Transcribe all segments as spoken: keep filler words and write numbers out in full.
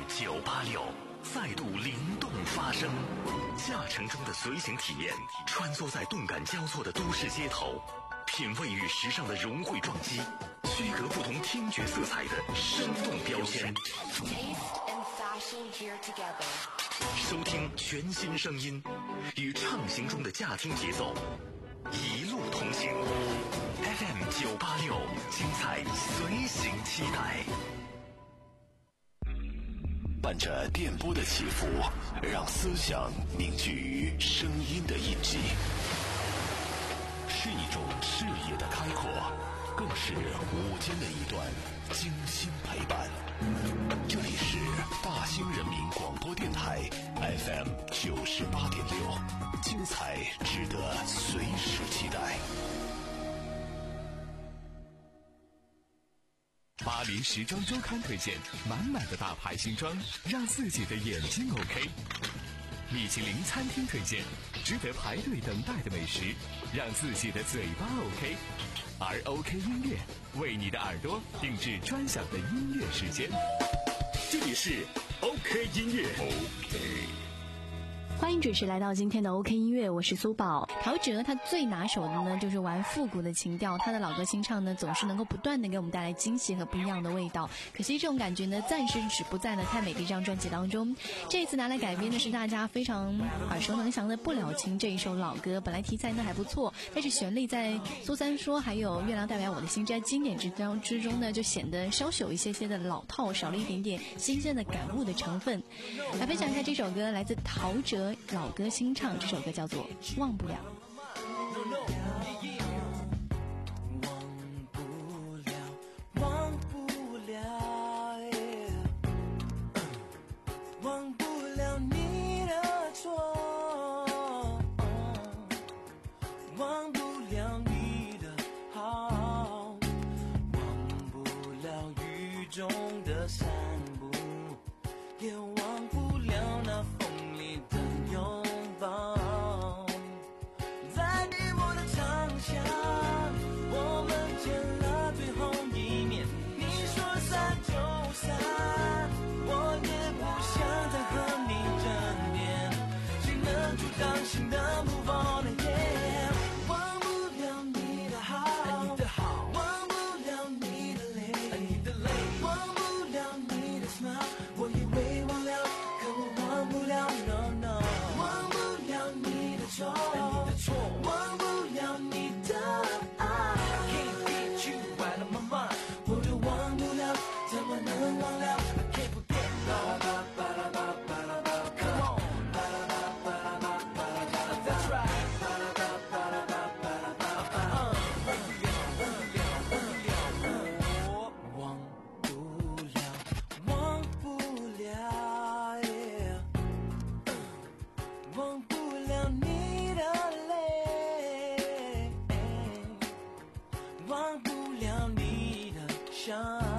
九八六再度灵动发声，驾乘中的随行体验，穿梭在动感交错的都市街头，品味与时尚的融汇撞击，区隔不同听觉色彩的生动标签。收听全新声音，与畅行中的驾听节奏，一路同行。F M 九八六，精彩随行期待。伴着电波的起伏，让思想凝聚于声音的印记，是一种视野的开阔，更是午间的一段精心陪伴。这里是大兴人民广播电台 F M 九十八点六，精彩值得随时期待。 巴黎时装周刊推荐满满的大牌新装，让自己的眼睛 OK。米其林餐厅推荐值得排队等待的美食，让自己的嘴巴 OK。而 OK 音乐为你的耳朵定制专享的音乐时间。这里是 OK 音乐。 OK， 欢迎准时来到今天的 OK 音乐，我是苏宝。陶喆他最拿手的呢就是玩复古的情调，他的老歌新唱呢总是能够不断的给我们带来惊喜和不一样的味道。可惜这种感觉呢暂时只不在了太美的一张专辑当中。这一次拿来改编的是大家非常耳熟能详的《不了情》这一首老歌，本来题材呢还不错，但是旋律在苏三说还有月亮代表我的心这经典之中之中呢就显得稍有一些些的老套，少了一点点新鲜的感悟的成分。来分享一下这首歌，来自陶喆老歌新唱，这首歌叫做《忘不了》。 忘不了你的错，忘不了你的好，忘不了雨中的散步，也忘不了那风里的拥抱。在寂寞的长巷，我们见了最后一面，你说散就散，我也不想再和你争辩，谁能阻挡心的 move on again。 忘不了你的好，你的好，忘不了你的泪，你的泪，忘不了你的 smile， 我以为忘了，可我忘不了 no no， 忘不了你的错，你的错，忘不了你的爱。 I can't get you out of my mind， 我都忘不了，怎么能忘了？ I can't forget no。忘不了你的笑，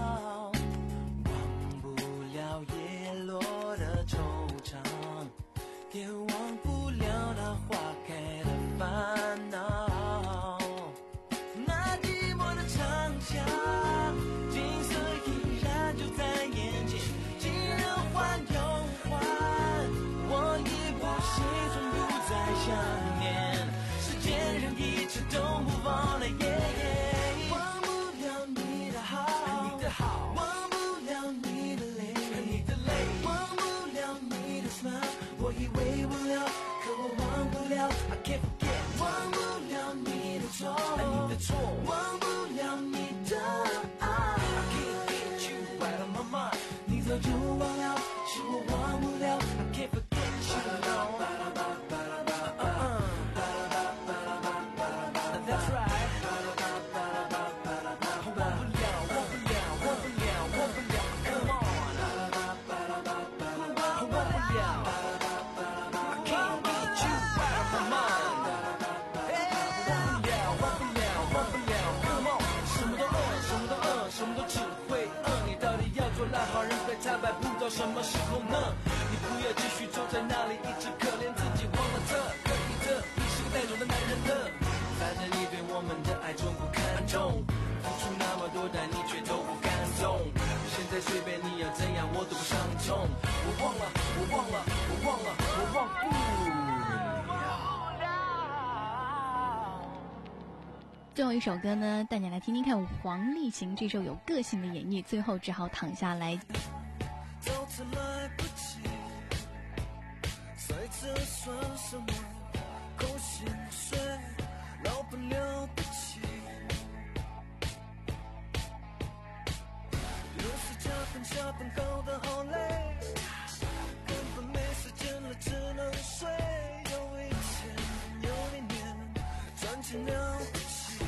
忘不了叶落的惆怅，也忘不了那花开的烦恼。那寂寞的长巷，景色依然就在眼前，既然换又换，我已不习惯不再想念，时间让一切都不忘了耶。我以为忘了，可我忘不了 I can't forget， 忘不了你的错，你的错，忘不了你的爱。 I can't get you out of my mind， 你早就忘了，是我忘不了 I can't forget you no。 That's right， 忘不了，忘不了，忘不了，忘不了 Come on， 忘不了。烂好人被惨败，不知道什么时候呢？你不要继续坐在那里，一直可怜自己忘了这可以的，你是个带种的男人的。反正你对我们的爱从不看重，付出那么多，但你却都不感动。现在随便你要怎样，我都不伤痛。 忘不了。 最后一首歌呢，带你来听听看黄立行这首有个性的演绎，最后只好躺下来。 早餐来不及，赛车算什么？扣薪水，老板了不起。有时加班下班搞得好累，根本没时间了，只能睡。有一千，有一年，赚钱了不起。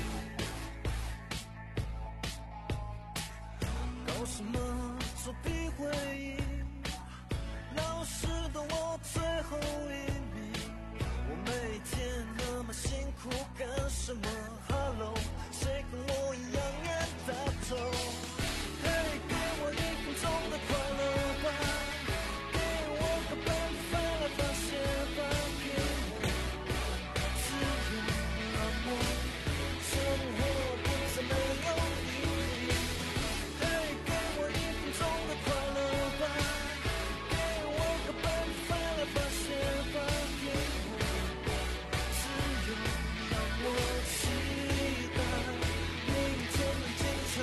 搞什么作弊会议？老师的我最后一名。我每天那么辛苦干什么 ？Hello， 谁跟我一样冤大头？嘿，给我一分钟的快乐吧，给我个办法来发泄吧，给我自由让我生活不再没有意义。嘿，给我一分钟的快乐吧，给我个办法来发泄吧，给我自由让我期待明天的精彩。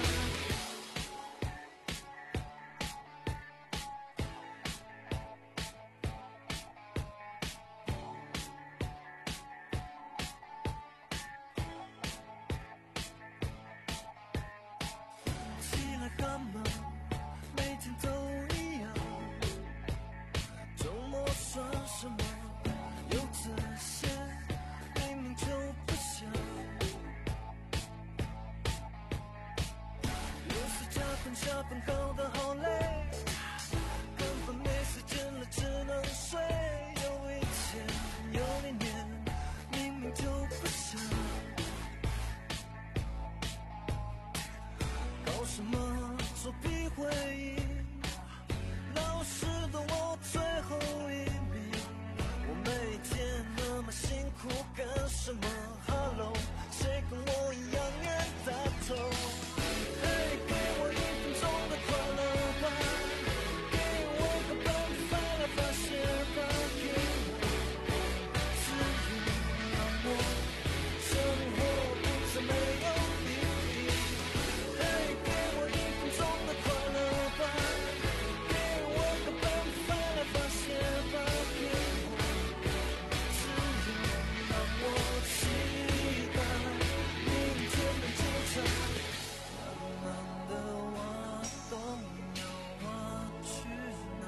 起来干嘛？每天都一样。周末算什么？有这些，明明就不想。有时加班下班搞得好累，根本没时间了，只能睡。有一千，有一年，明明就不想。搞什么作弊会议？老师的我最后一名。我每天那么辛苦干什么 ？Hello， 谁跟我一样冤大头？嘿，给我一分钟的快乐吧，给我个办法来发泄吧，给我自由让我生活不再没有意义。嘿，给我一分钟的快乐吧，给我个办法来发泄吧，给我自由让我期待明天的精彩。慢慢的挖洞要挖去哪？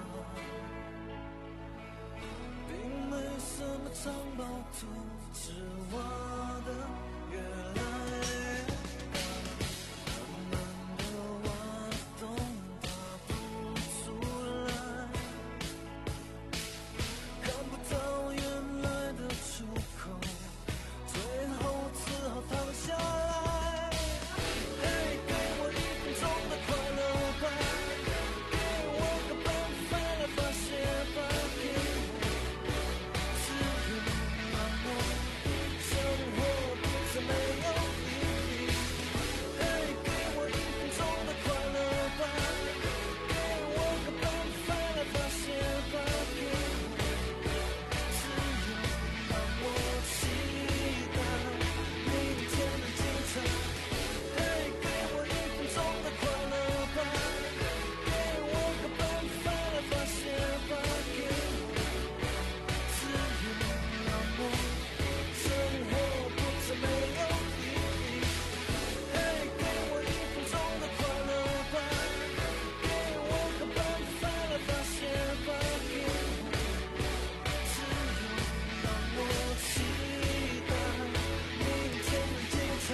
并没什么藏宝图，只挖的越来越大。慢慢的挖洞爬不出来，看不到原来的出口，最后只好躺下来。嘿，给我一分钟的快乐吧，给我个办法来发泄吧，给我自由让我生活不再没有意义。嘿，给我一分钟的快乐吧，给我个办法来发泄吧，给我自由让我期待明天的精彩。嘿，给我一分钟的快乐吧，给我个办法来发泄吧，给我自由让我生活不再没有意义。嘿，给我一分钟的快乐吧，给我个办法来发泄吧，给我自由让我期待明天的精彩。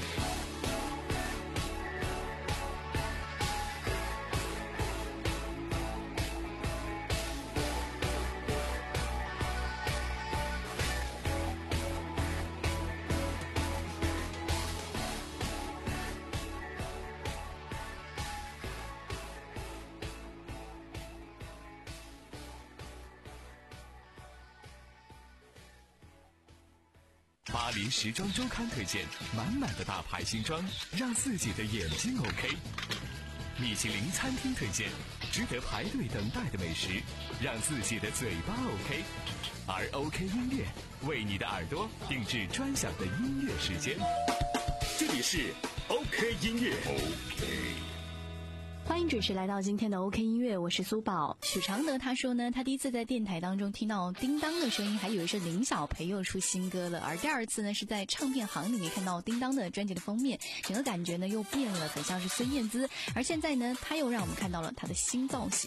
巴黎时装周刊推荐满满的大牌新装，让自己的眼睛 OK。 米其林餐厅推荐，值得排队等待的美食，让自己的嘴巴 OK。而 OK 音乐为你的耳朵定制专享的音乐时间。这里是 OK 音乐。OK。 欢迎准时来到今天的 OK 音乐，我是苏宝。许常德他说呢，他第一次在电台当中听到叮当的声音，还以为是林小培又出新歌了。而第二次呢，是在唱片行里面看到叮当的专辑的封面，整个感觉呢又变了，很像是孙燕姿。而现在呢，他又让我们看到了他的新造型。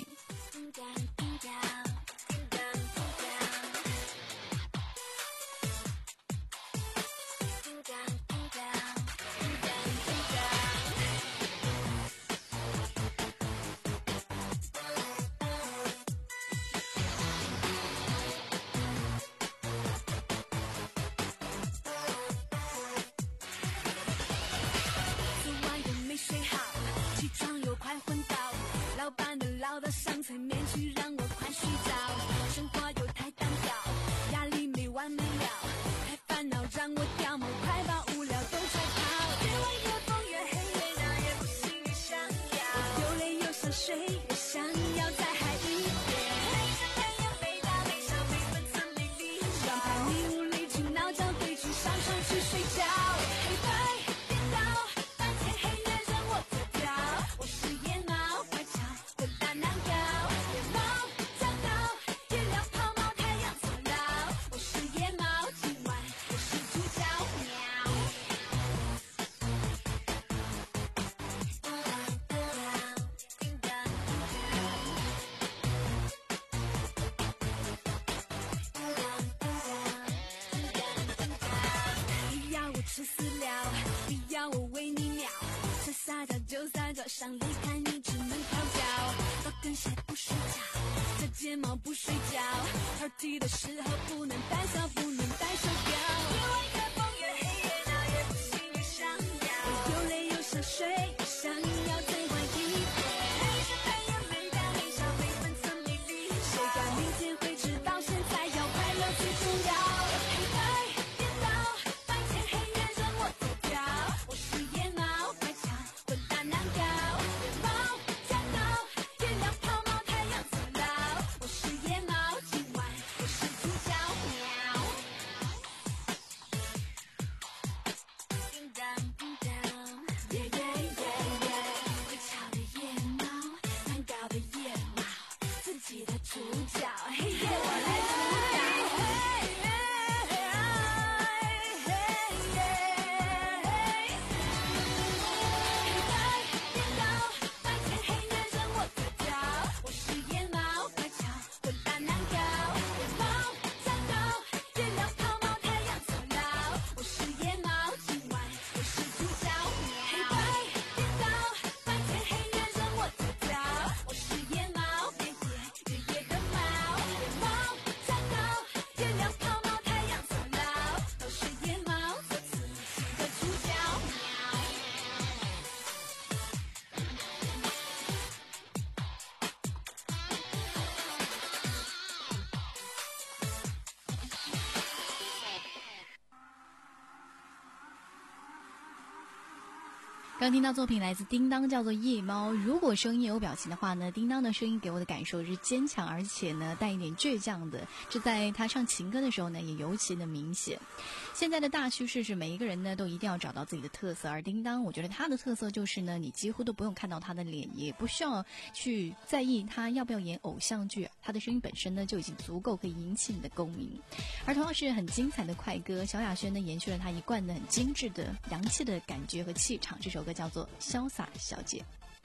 上催眠曲让我快睡着，生活又太单调，压力没完没了，太烦恼让我掉毛，快把无聊都追跑。越晚越疯越黑越闹，越不行越想要，有泪又想睡越想要再嗨一点。没身边也没大没小没分寸没理想，让叛逆无理取闹叫对去上床去睡觉。黑白颠倒，白天黑夜任我走掉，我是夜猫乖巧混蛋难搞。撒娇就撒娇，想离开你只能讨教。高跟鞋不睡觉，在睫毛不睡觉。party 的时候不能胆小，不能戴手表。越晚越疯越黑越闹，越不行越想要。有泪又想睡，越想要再晚一点。没身边也没大没小，没分寸没理想。谁管明天会知道，现在要快乐最重要。黑白颠倒，白天黑夜任我走掉，我是夜猫。 刚听到作品来自叮当，叫做夜猫。如果声音有表情的话呢，叮当的声音给我的感受是坚强，而且呢带一点倔强的，这在他唱情歌的时候呢也尤其的明显。现在的大趋势是每一个人呢都一定要找到自己的特色，而叮当我觉得他的特色就是呢，你几乎都不用看到他的脸，也不需要去在意他要不要演偶像剧，他的声音本身呢就已经足够可以引起你的共鸣。而同样是很精彩的快歌，萧亚轩呢延续了他一贯的很精致的洋气的感觉和气场，这首歌叫做《潇洒小姐》。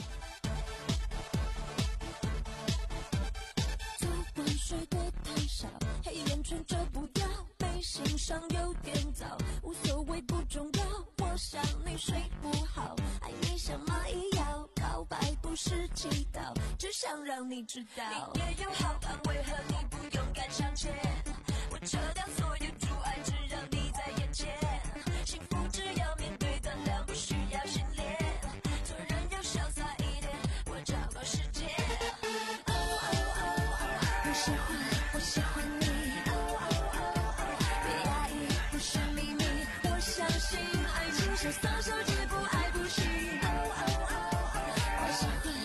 昨晚睡得太少，黑眼圈遮不掉，眉心上有点早，无所谓不重要，我想你睡不好，爱你像蚂蚁咬，告白不是祈祷，只想让你知道你也有好感，为何你不勇敢向前？我撤掉所有阻碍，只让你在眼前，幸福只要面对胆量，不需要训练，做人要潇洒一点，我找到世界。哦哦哦哦，我喜欢我喜欢你，哦哦哦哦，别压抑，不是秘密，我相信爱情潇洒小姐不爱不行，哦哦哦哦，我喜欢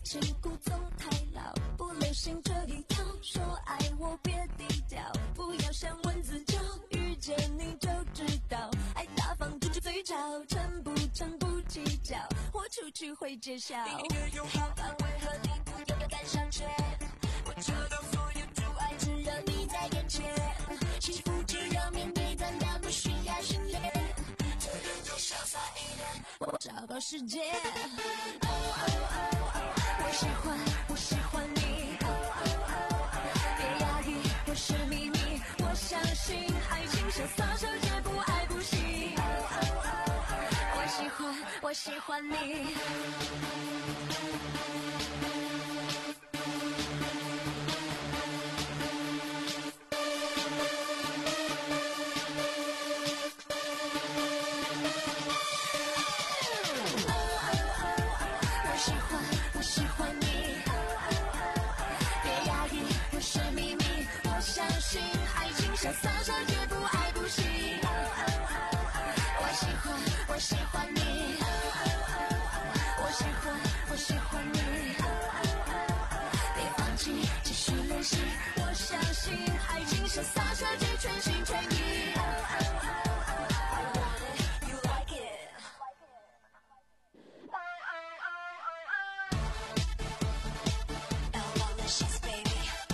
情故总太老，不流行这一套，说爱我别低调，不要像蚊子叫，遇见你就知道，爱大方就是最潮，成不成不计较，我出去会揭晓。你也有好安慰和你不要的敢上前，我知道所有阻碍只要你在眼前，幸福只要面对咱俩不需要训练，这人就潇洒一点，我找个世界。哦哦哦哦，我喜欢我喜欢你，哦哦哦，别压抑，不是秘密，我相信爱情是撒手绝不爱不惜。哦哦哦，我喜欢我喜欢你。潇洒手绝不爱不惜，我喜欢我喜欢你，我喜欢我喜欢你，别放弃继续练习，我相信爱情是洒下去全心全意。You like it? I want the shit, baby.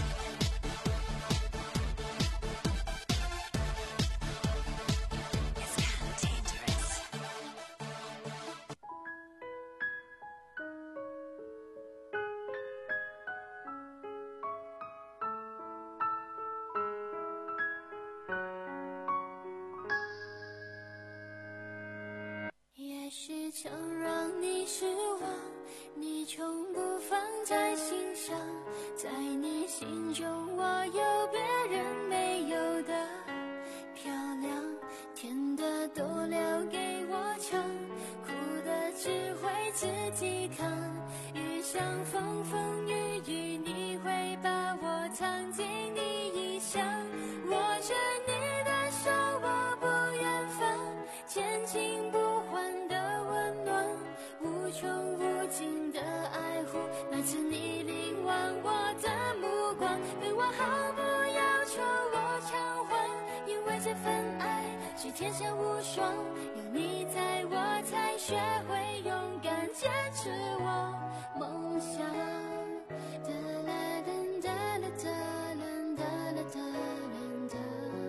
也许曾让你失望，你从不放在心上，在你心中我有别人没有的漂亮，甜的都留给我尝，苦的只会自己扛，遇上风风雨雨你会把我藏进你衣箱，握着你的手我不远方，千金不换的温暖，无穷无尽的爱护，那次你凝望我的目光，对我毫不要求我偿还，因为这份爱是天下无双，有你在我才学会勇敢坚持我梦想。哒啦噔哒啦哒啦哒啦哒啦哒，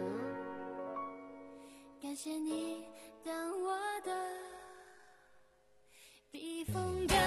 感谢你当我的避风港。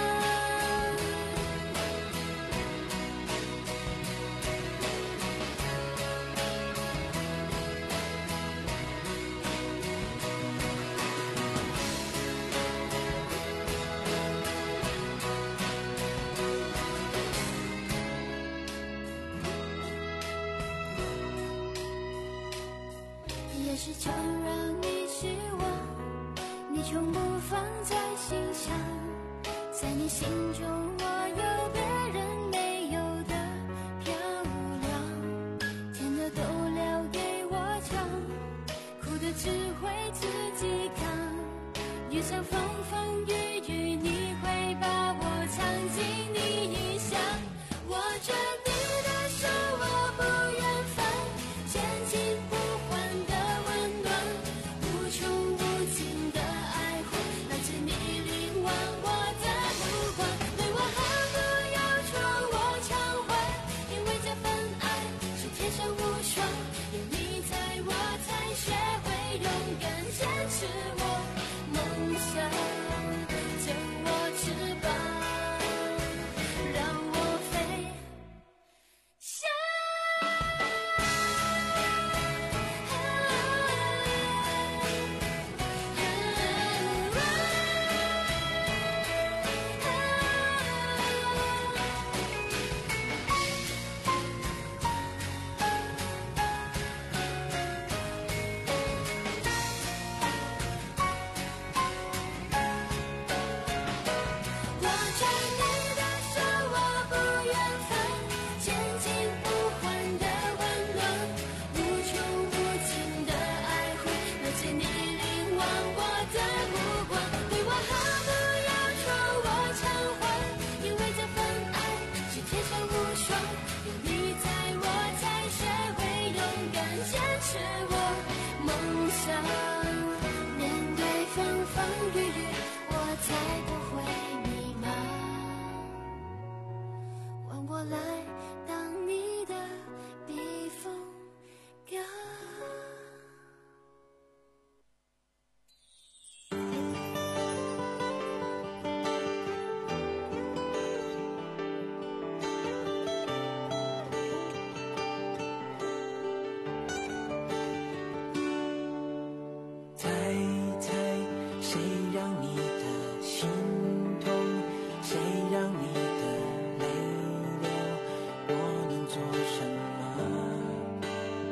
也是常让你失望，你从不放在心上，在你心中我有别人没有的漂亮，甜的都留给我尝，苦的只会自己扛，遇上风风雨雨你会把我藏进你衣箱，握着你的手我不远方，千金不换的温暖，无穷无尽的爱护，来自你凝望我的目光，对我好来当你的避风港。 猜猜谁让你的心痛，谁让你的泪流，我能做什么？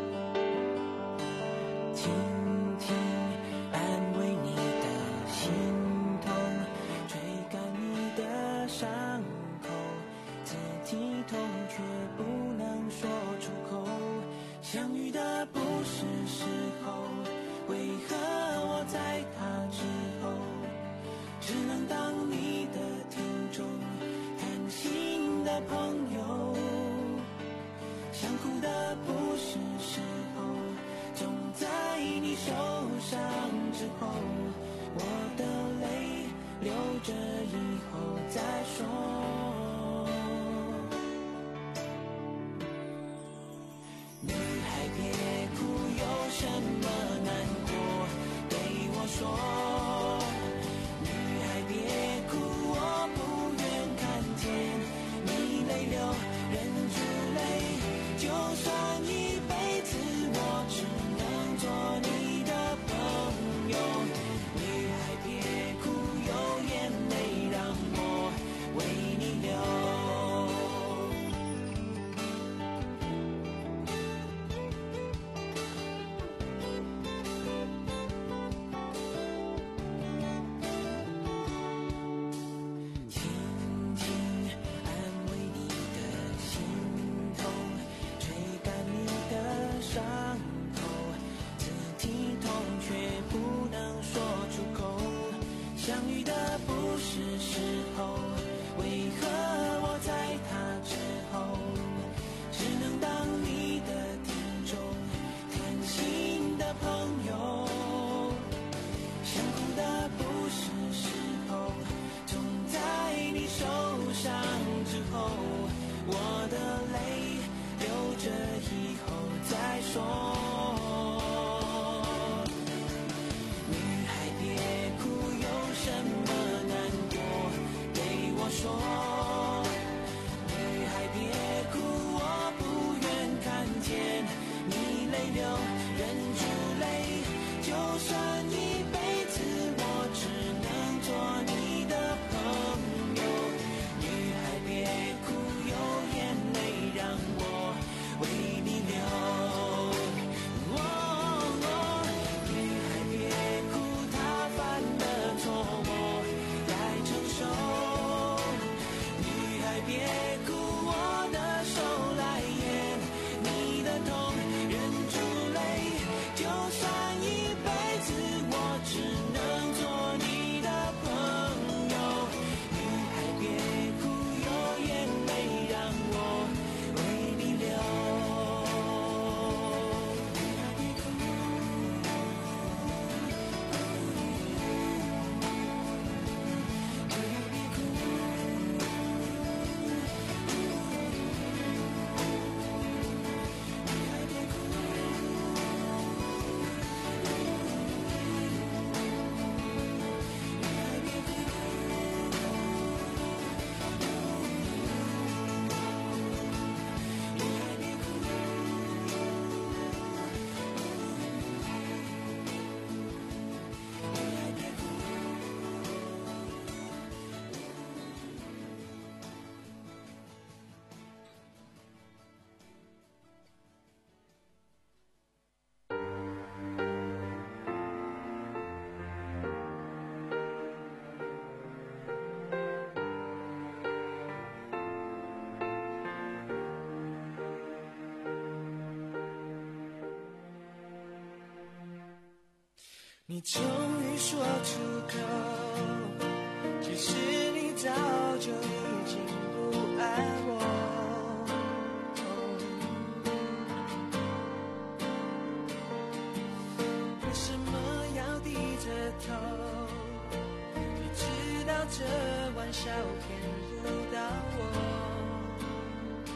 轻轻安慰你的心痛，吹干你的伤口，自己痛却不能说出口。相遇的不是时候，为何我在他之后，只能当你的听众，谈心的朋友。想哭的不是时候，总在你受伤之后，我的泪流着以后再说。女孩别哭，有什么难过对我说。女孩别哭，我不愿看见你泪流，忍住泪，就算一辈子我只能做你的朋友。女孩别哭，有眼泪让我为你流。轻轻安慰你的心痛，吹干你的伤口，自己痛却不能说出口。相遇的不是时候，为何我在他之后，只能当你的听众，谈心的朋友。想哭的不是时候，总在你受伤之后，我的泪流着以后再说。女孩别哭，有什么难过对我说。女孩别哭，我不愿看见你泪流，忍住泪，就算一辈子我只能做你的朋友。女孩别哭，有眼泪让我为你流。哦哦，女孩别哭，她犯的错我来承受。女孩别哭，我的手来掩你的痛，忍住泪，就算一辈子我只能做你的朋友。女孩别哭，有眼泪让我为你流。女孩别哭，女孩别哭。你终于说出口，其实你早就已经不爱我。为什么要低着头？你知道这玩笑骗不到我。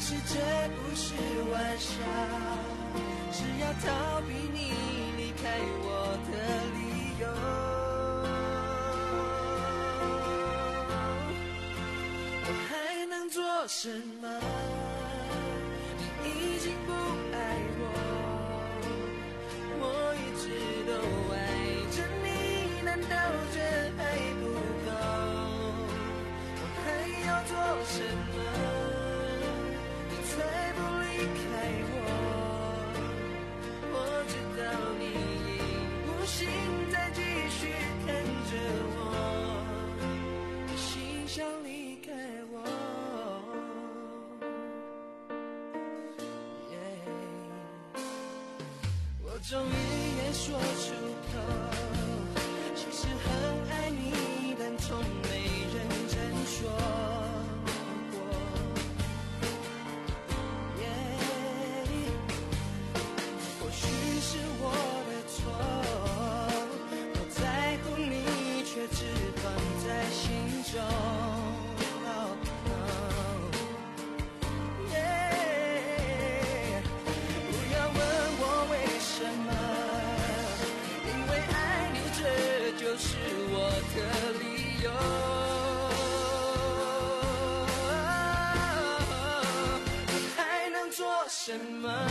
实这不是玩笑，是要逃避你离开我的理由。我还能做什么？你已经不爱我，我一直都爱着你，难道这还不够？我还要做什么？才不离开我，我知道你已无心再继续看着我，你心想离开我。Yeah, 我终于也说出口，其实很爱你，但从没认真说。是我的错，我在乎你，却只放在心中。Oh, oh, yeah. 不要问我为什么，因为爱你，这就是我的理由。我还能做什么？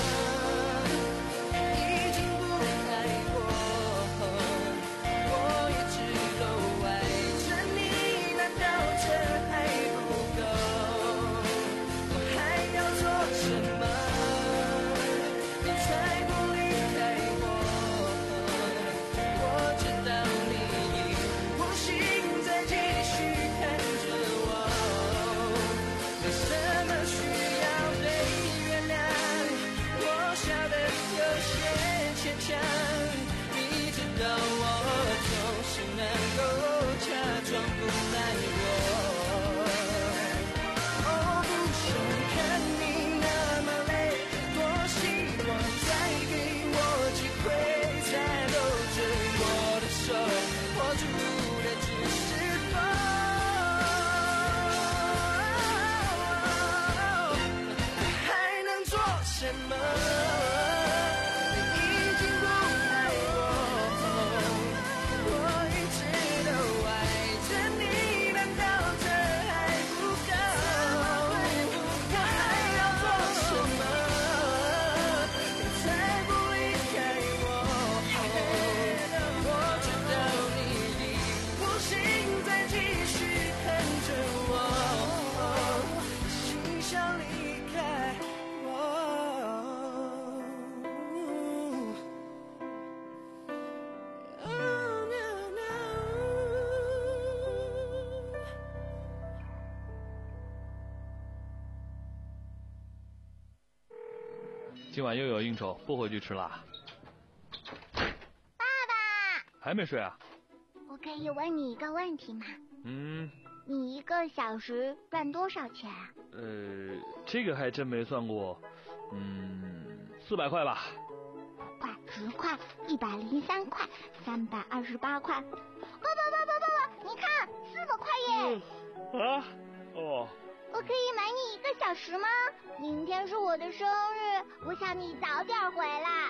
今晚又有应酬，不回去吃啦。 爸爸， 还没睡啊？ 我可以问你一个问题吗？ 嗯。 你一个小时赚多少钱啊？ 呃，这个还真没算过。嗯，四百块吧。 五块、十块、一百零三块、三百二十八块。爸爸爸爸爸爸，你看，四百块耶！ 嗯、啊？哦。 我可以买你一个小时吗？明天是我的生日，我想你早点回来。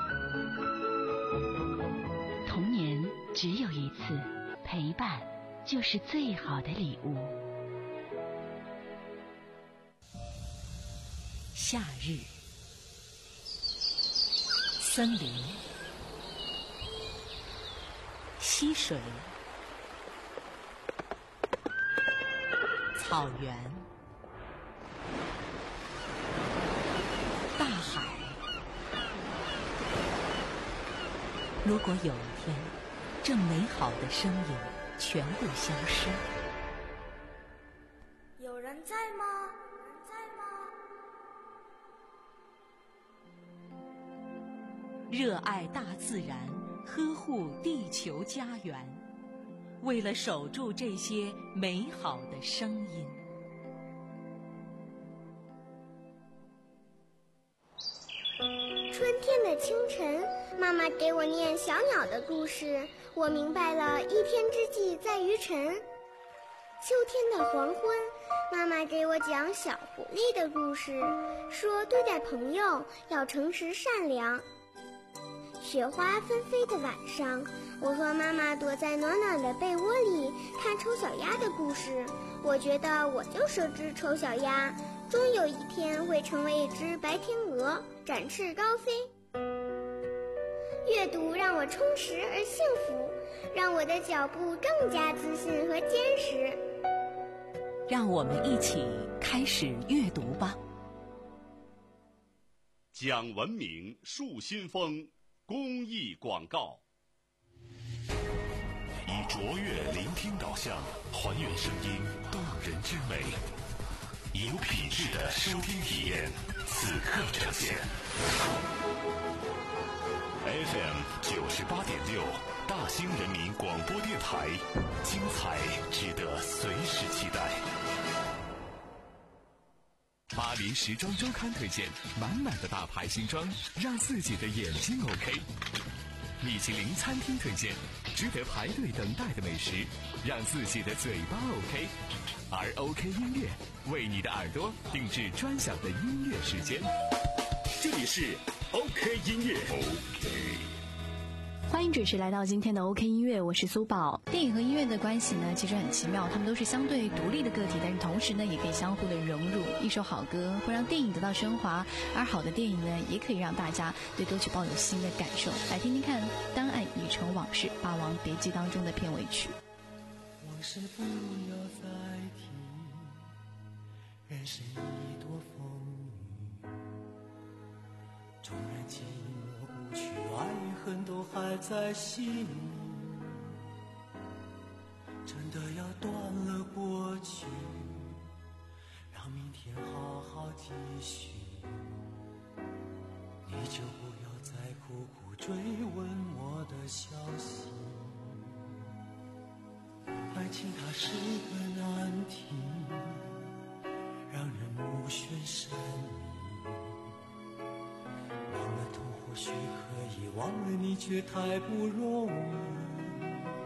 童年只有一次，陪伴就是最好的礼物。夏日，森林，溪水，草原，大海。如果有一天，这美好的声音全部消失， 有人在吗？有人在吗？ 热爱大自然，呵护地球家园，为了守住这些美好的声音。 春天的清晨，妈妈给我念小鸟的故事，我明白了一天之计在于晨。 秋天的黄昏，妈妈给我讲小狐狸的故事，说对待朋友要诚实善良。雪花纷飞的晚上，我和妈妈躲在暖暖的被窝里看丑小鸭的故事。我觉得我就是只丑小鸭，终有一天会成为一只白天鹅，展翅高飞。阅读让我充实而幸福，让我的脚步更加自信和坚实。 让我们一起开始阅读吧。 讲文明树新风公益广告，以卓越聆听导向还原声音动人之美，有品质的收听体验此刻呈现。F M 九十八点六，大兴人民广播电台，精彩值得随时期待。 巴黎时装周刊推荐满满的大牌新装，让自己的眼睛 OK。米其林餐厅推荐值得排队等待的美食，让自己的嘴巴 OK。而 OK 音乐为你的耳朵定制专享的音乐时间。 这里是 OK 音乐。OK。 欢迎准时来到今天的 OK 音乐，我是苏宝。电影和音乐的关系呢，其实很奇妙，它们都是相对独立的个体，但是同时呢，也可以相互的融入。一首好歌会让电影得到升华，而好的电影呢，也可以让大家对歌曲抱有新的感受。来听听看《当爱已成往事》，《霸王别姬》当中的片尾曲。 往事不要再提，人生一朵风雨，纵然寂寞不去，爱恨都还在心里，真的要断了过去，让明天好好继续，你就不要再苦苦追问我的消息。爱情它是个难题，让人目眩神迷，忘了痛或许可以，忘了你却太不容易。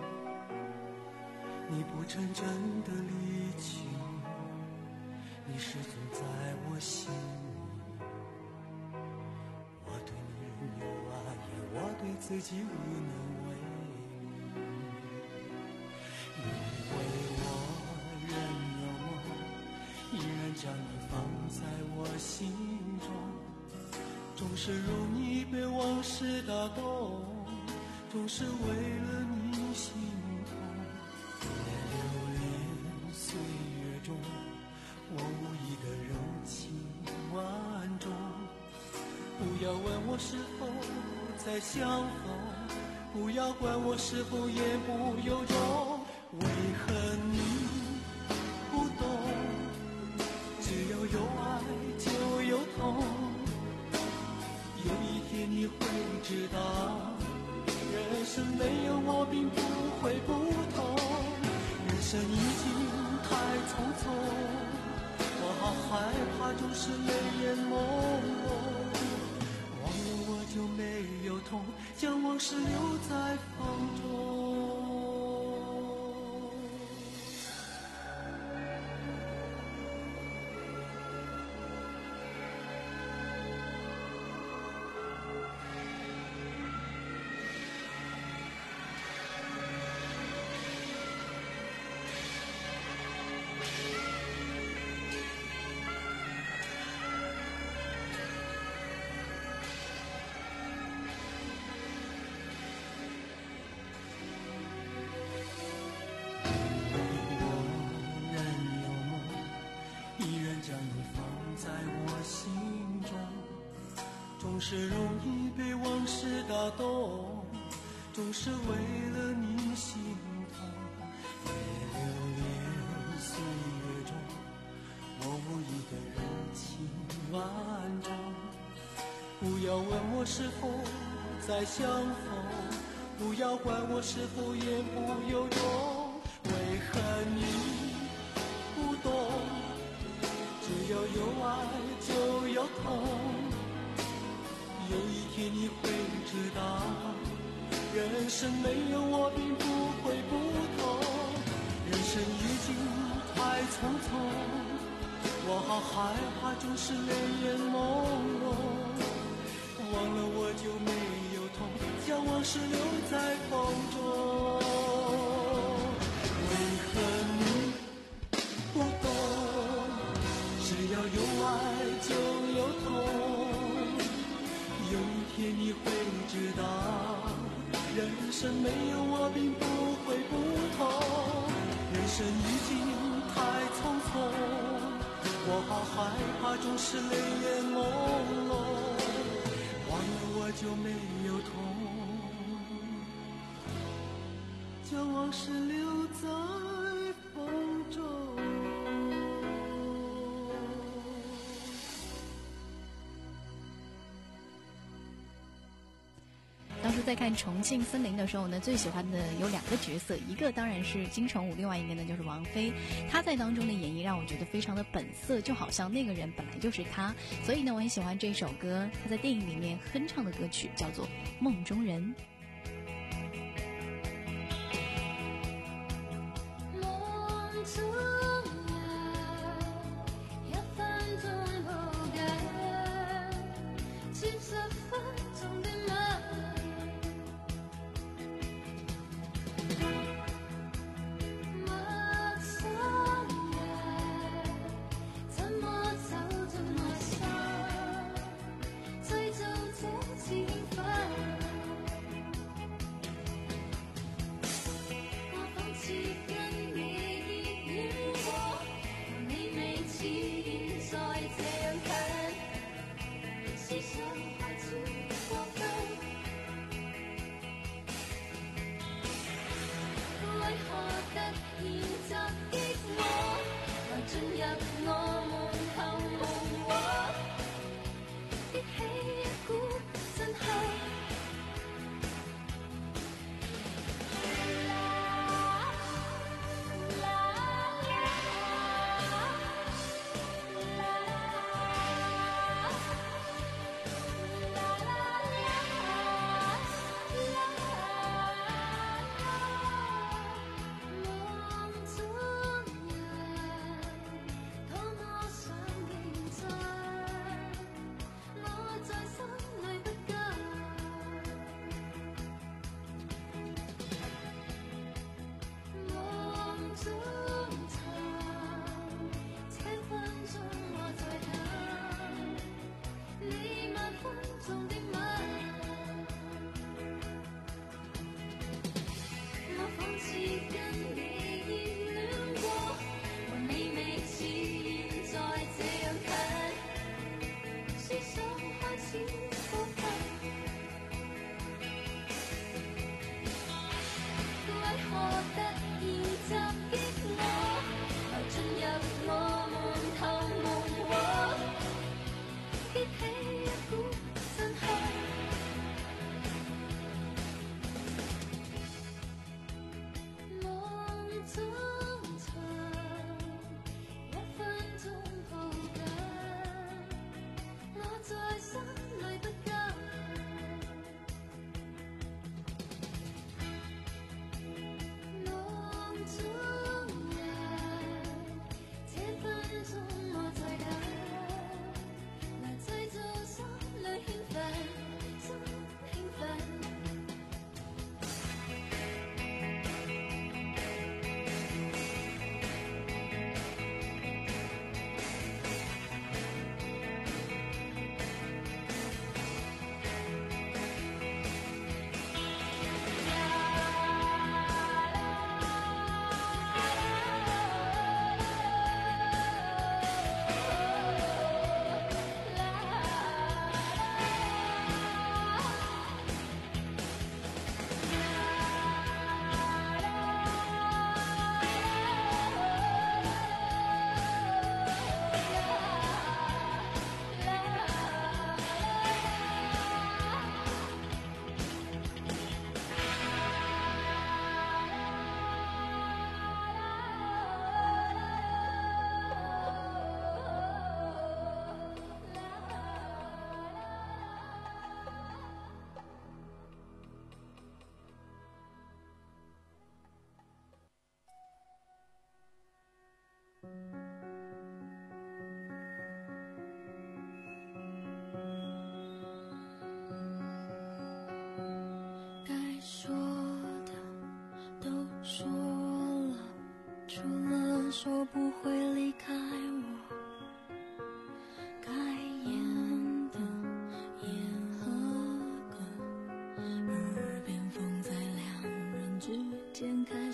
你不曾真的离去，你始终在我心里。我对你仍有爱意，我对自己无能为力。因为我仍有梦，依然将你放在我心中，总是容易被往事打动，总是为了你心痛。在流连岁月中，我无意的柔情万种。不要问我是否再相逢，不要管我是否言不由衷。为何你不懂？只要有爱就有痛。有一天你会知道，人生没有我并不会不同。人生已经太匆匆，我好害怕总是泪眼朦胧。忘了我就没有痛，将往事留在风中。总是容易被往事打动，总是为了你心痛。在流连岁月中，我无意的柔情万种。不要问我是否再相逢，不要管我是否言不由衷。为何你不懂？只要有爱就有痛。有一天你会知道，人生没有我并不会不同。人生已经匆匆，我好害怕，总是泪眼朦胧。忘了我就没有痛，将往事留在风中。为何你不懂？只要有爱就有痛。有一天你会知道，人生没有我并不会不同。人生已经太匆匆，我好害怕，总是泪眼朦胧。忘了我就没有痛，将往事留在风中。 当时在看《重庆森林》的时候呢，最喜欢的有两个角色，一个当然是金城武，另外一个呢就是王菲。她在当中的演绎让我觉得非常的本色，就好像那个人本来就是她。所以呢，我很喜欢这首歌，她在电影里面哼唱的歌曲叫做《梦中人》。 追逐這情分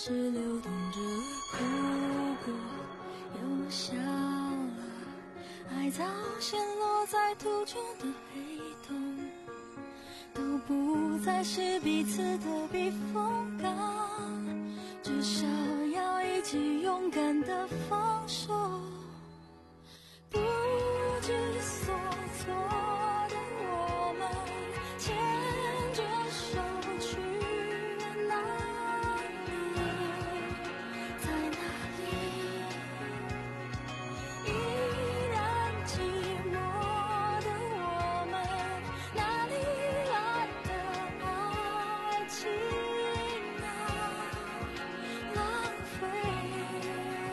始流动着，哭过又笑了，爱早陷落在途中的黑洞，都不再是彼此的避风港，至少要一起勇敢地放手，不知所措的我们牵着手去哪里，在哪里依然寂寞的我们，哪里来的爱情啊，浪费。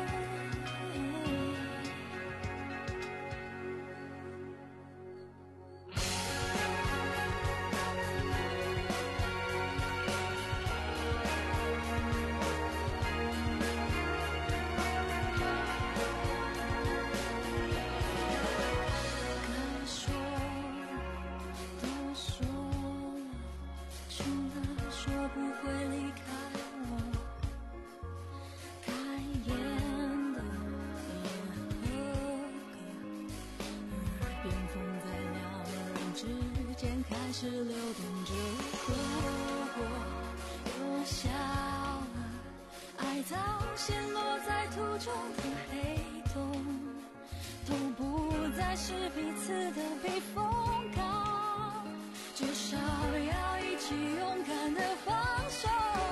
该说都说了，除了说不会离开我，该演的也合格，耳边风在两人之间开始流动着，哭过又笑了，爱早陷落在途中的黑洞，都不再是彼此的避风港，至少要一起勇敢地放手，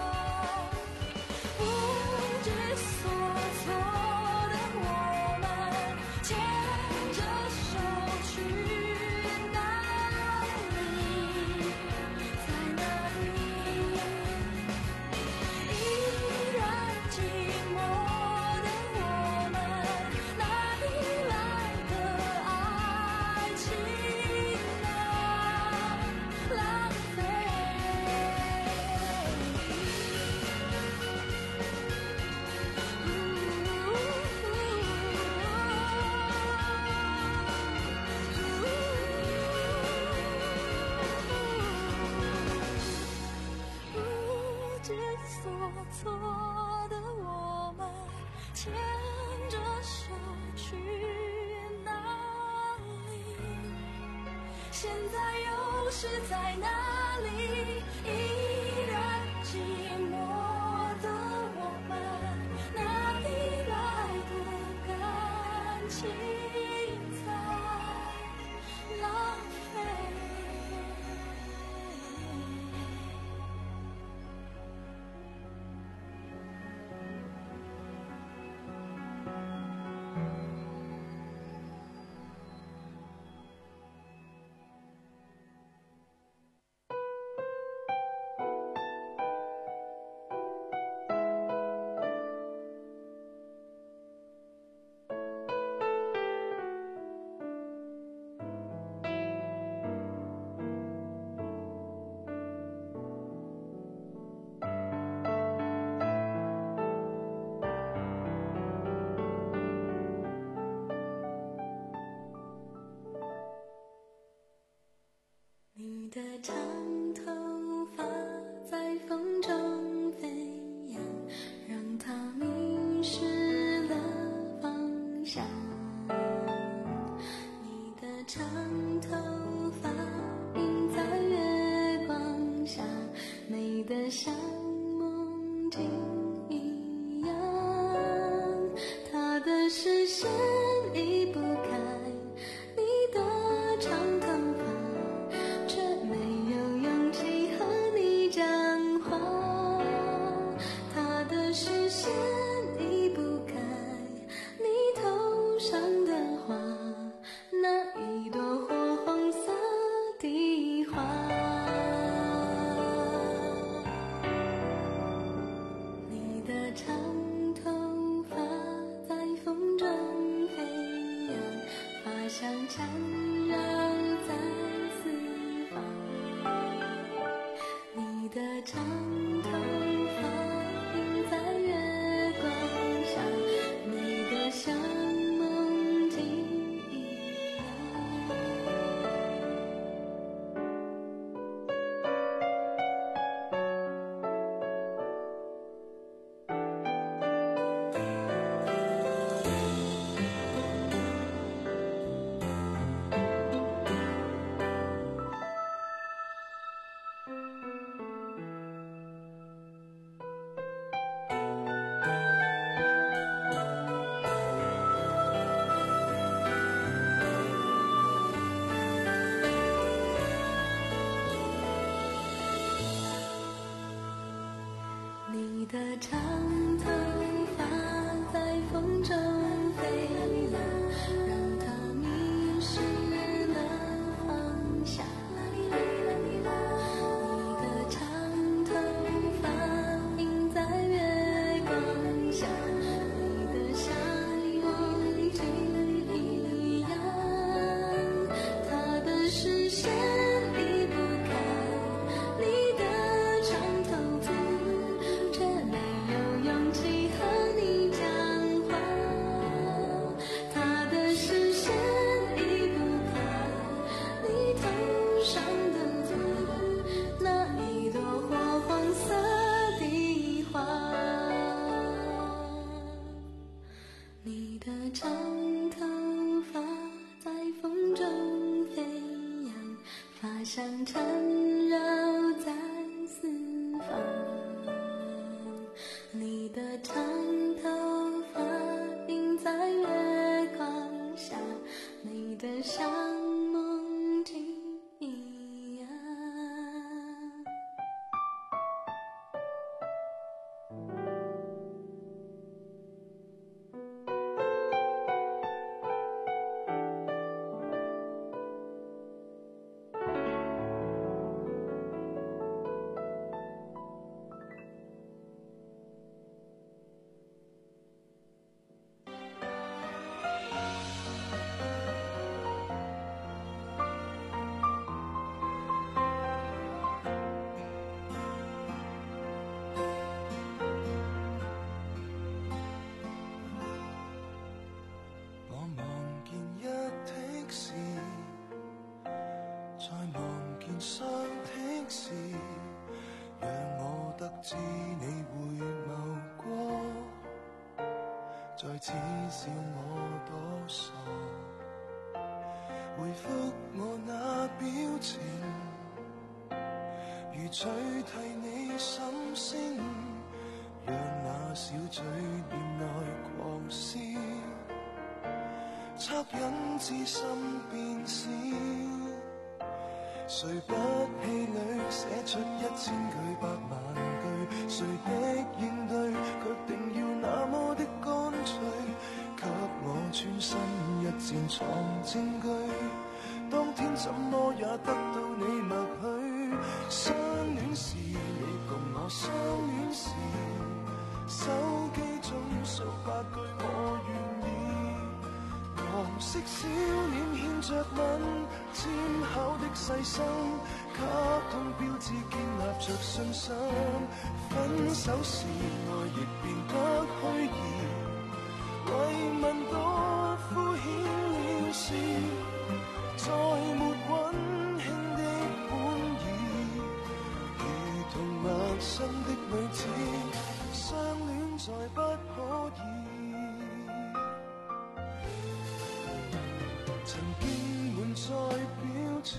不知所措的我们牵着手去哪里，在哪里依然寂寞的我们，哪里来的爱情啊，浪费。不知所措的我们牵着手去哪里，现在又是在哪里，依然寂寞的我们，哪里来的感情在浪费。 长头发在风中飞扬，让它迷失了方向。你的长头发映在月光下，你的像梦境一样，他的视线离不开你的长头发，却没有勇气和你讲话。他的视线离不开你头上的刺，那一朵火红色的花。你的长头发在风中飞扬，发香缠绕在四方。你的长头发映在月光下，美得像梦境一样。 我望見一的士，再望見雙的士，讓我得知你回眸過，再恥笑我多傻，回覆我那表情，如取替你心聲，讓那小嘴臉內狂笑，惻隱之心變小，誰不氣餒寫出一千句百萬句，誰的應對卻定要那麼的乾脆，給我穿身一箭藏證據，當天怎麼也得到你默許，相戀時你共我相戀時，手機中數百句我願意，黃色小臉牽着吻，簽口的細心，卡通標誌建立着信心，分手時愛亦變得虛擬，慰問多敷衍了事，再沒溫馨的本意，如同陌生的女子，相戀再不可以。曾經滿載表情，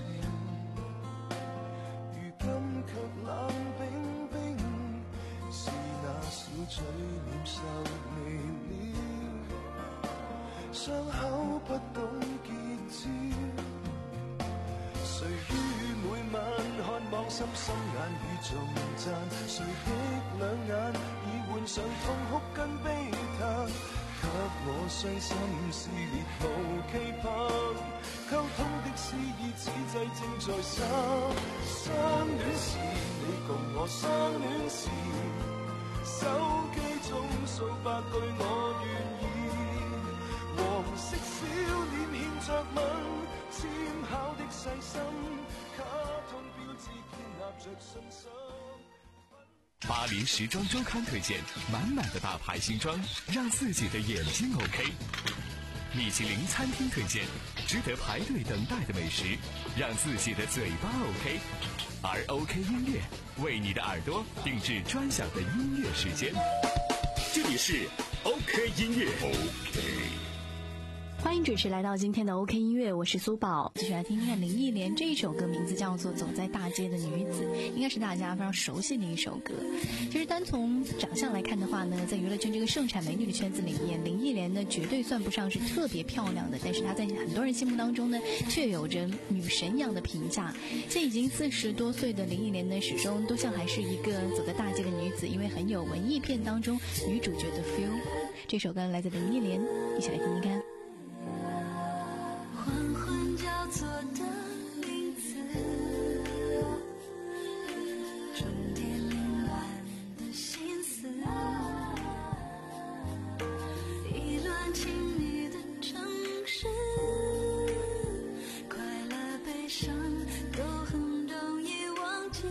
如今卻冷冰冰，是那小嘴臉受微了，傷口不懂結焦，誰於每晚看望心心眼與重讚，誰的兩眼已換上痛哭跟悲嘆，給我傷心撕裂無期盼，溝通的詩意此際正在生，相戀時你共我相戀時，手機中數百句我願意，黃色小臉牽着吻，簽考的細心，卡通標誌建立着信心。 巴黎時裝週刊推薦滿滿的大牌新裝，讓自己的眼睛 OK。米其林餐廳推薦值得排隊等待的美食，讓自己的嘴巴 OK。而 OK 音樂為你的耳朵定制專享的音樂時間。 这里是 OK 音乐。OK。 欢迎准时来到今天的 OK 音乐，我是苏宝，继续来听听看林忆莲这一首歌，名字叫做《走在大街的女子》，应该是大家非常熟悉的一首歌。其实单从长相来看的话呢，在娱乐圈这个盛产美女的圈子里面，林忆莲呢绝对算不上是特别漂亮的，但是她在很多人心目当中呢，却有着女神一样的评价。现在已经四十多岁的林忆莲呢，始终都像还是一个走在大街的女子，因为很有文艺片当中女主角的 feel。这首歌来自林忆莲，一起来听听看。 缓缓交错的名字，重叠凌乱的心思，意乱情迷的城市，快乐悲伤都很容易忘记，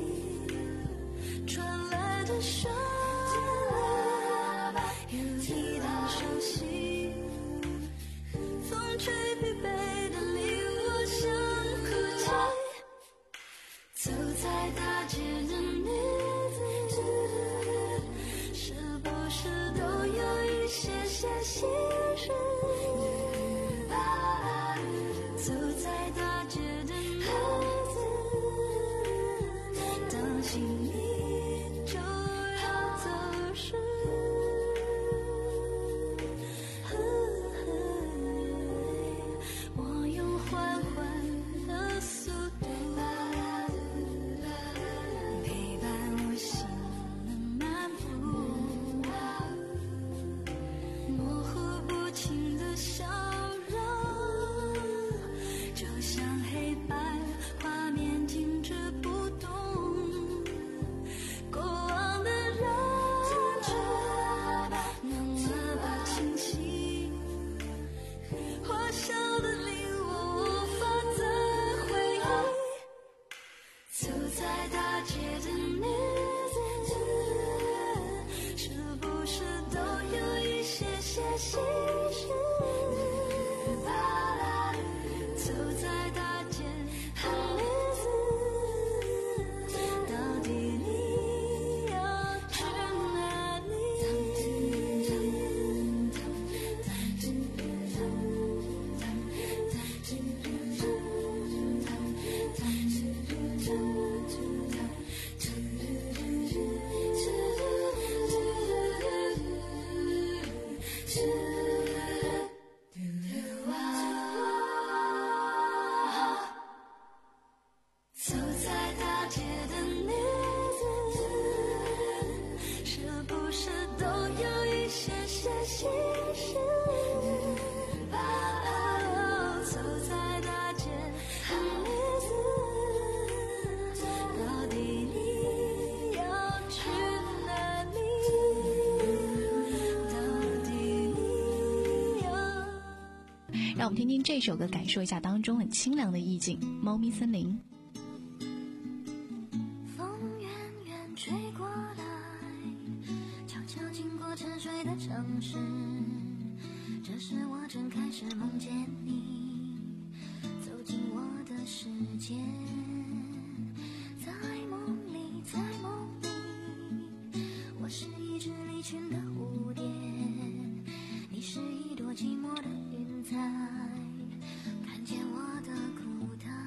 传来的旋律有一点熟悉，风吹疲惫的令我想哭泣，走在大街的女子，是不是都有一些些心事？走在大街的女子，当心你就要走时，我用缓缓的速度陪伴我心的漫步，模糊不清的笑容，就像黑白画面静止不动，过往的人群那么清晰，火烧的令我无法再回忆，走在大街的女子，是不是都有一些些心事？走在大街的女子，到底你要去哪里？走在大街的女子，是不是都有一些些心事？走在大街的女子，到底你要去哪里？到底你要…… 让我们听听这首歌，感受一下当中很清凉的意境。猫咪森林。 风远远吹过来，悄悄经过沉睡的城市，这时我正开始梦见你，走进我的世界，在梦里，在梦里，我是一只离群的蝴蝶，你是一朵寂寞的云彩，看见我的孤单，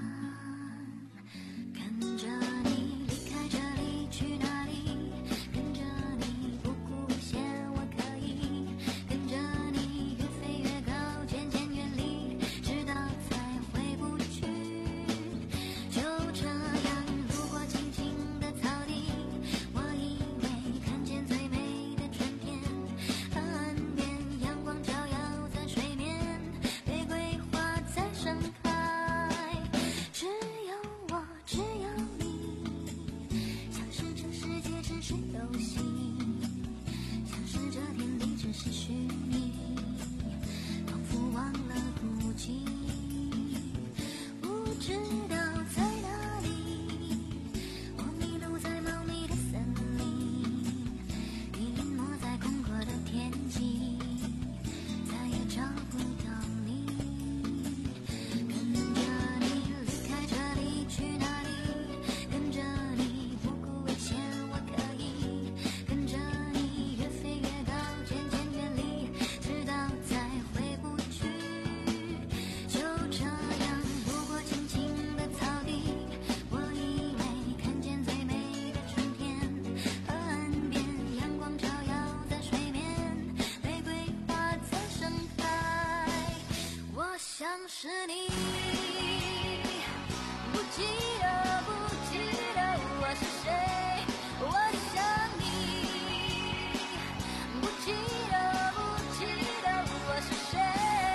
跟着你离开这里去哪里？跟着你不顾险我可以，跟着你越飞越高，渐渐远离，直是你，不记得不记得我是谁，我想你，不记得不记得我是谁。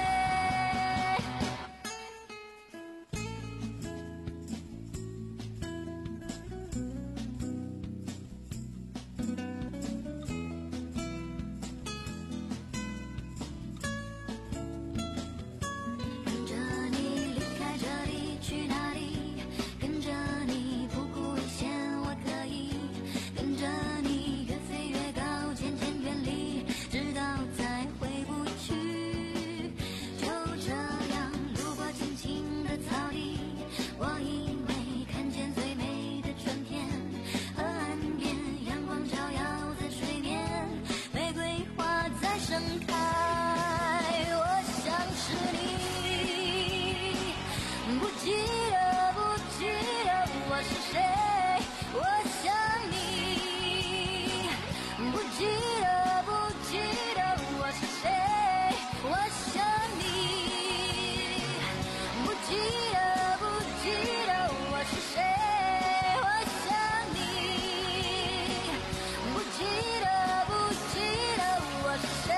跟着你离开这里去哪里，跟着你不顾危险我可以，跟着你越飞越高渐渐远离，直到再回不去。就这样路过青青的草地，我以为看见最美的春天，河岸边阳光照耀在水面，玫瑰花在盛开，我想是你，不记得不记得我是谁，我想你，不记得不记得我是谁，我想你，不记得不记得我是谁，我想你，不记得不记得我是谁。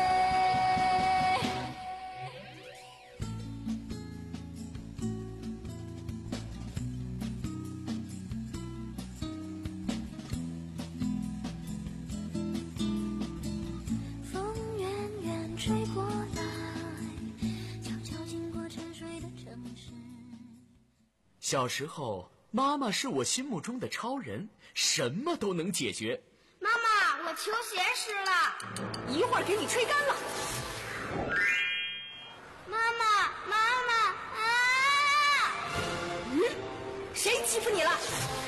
风远远吹过来，悄悄经过沉睡的城市。 小时候，妈妈是我心目中的超人，什么都能解决。 妈妈，我球鞋湿了。 一会儿给你吹干了。 妈妈，妈妈啊！ 嗯，谁欺负你了？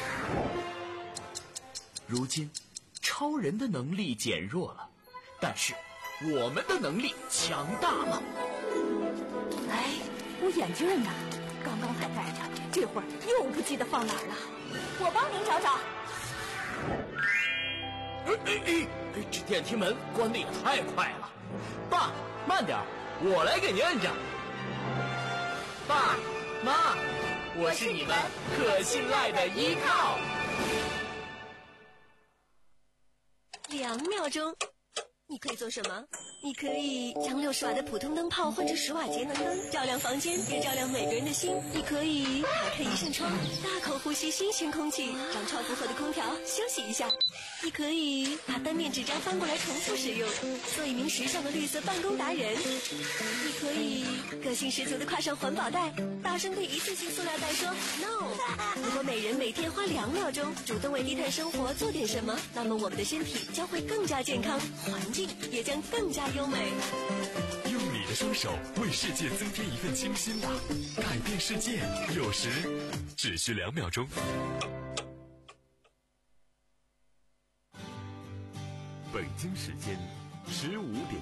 如今，超人的能力减弱了，但是我们的能力强大了。 哎，我眼镜呢？刚刚还戴着，这会儿又不记得放哪儿了。我帮您找找。 哎哎哎！这电梯门关得也太快了。爸，慢点，我来给您摁着。爸妈，我是你们可信赖的依靠。 两秒钟，你可以做什么？你可以将六十瓦的普通灯泡换成十瓦节能灯，照亮房间，也照亮每个人的心。你可以打开一扇窗，大口呼吸新鲜空气，让超负荷的空调休息一下。你可以把单面纸张翻过来重复使用，做一名时尚的绿色办公达人。你可以个性十足的挎上环保袋，大声对一次性塑料袋说 no。如果每人每天花两秒钟主动为低碳生活做点什么，那么我们的身体将会更加健康，环境也将更加优美。 用你的双手为世界增添一份清新吧，改变世界有时只需两秒钟。北京时间十五点。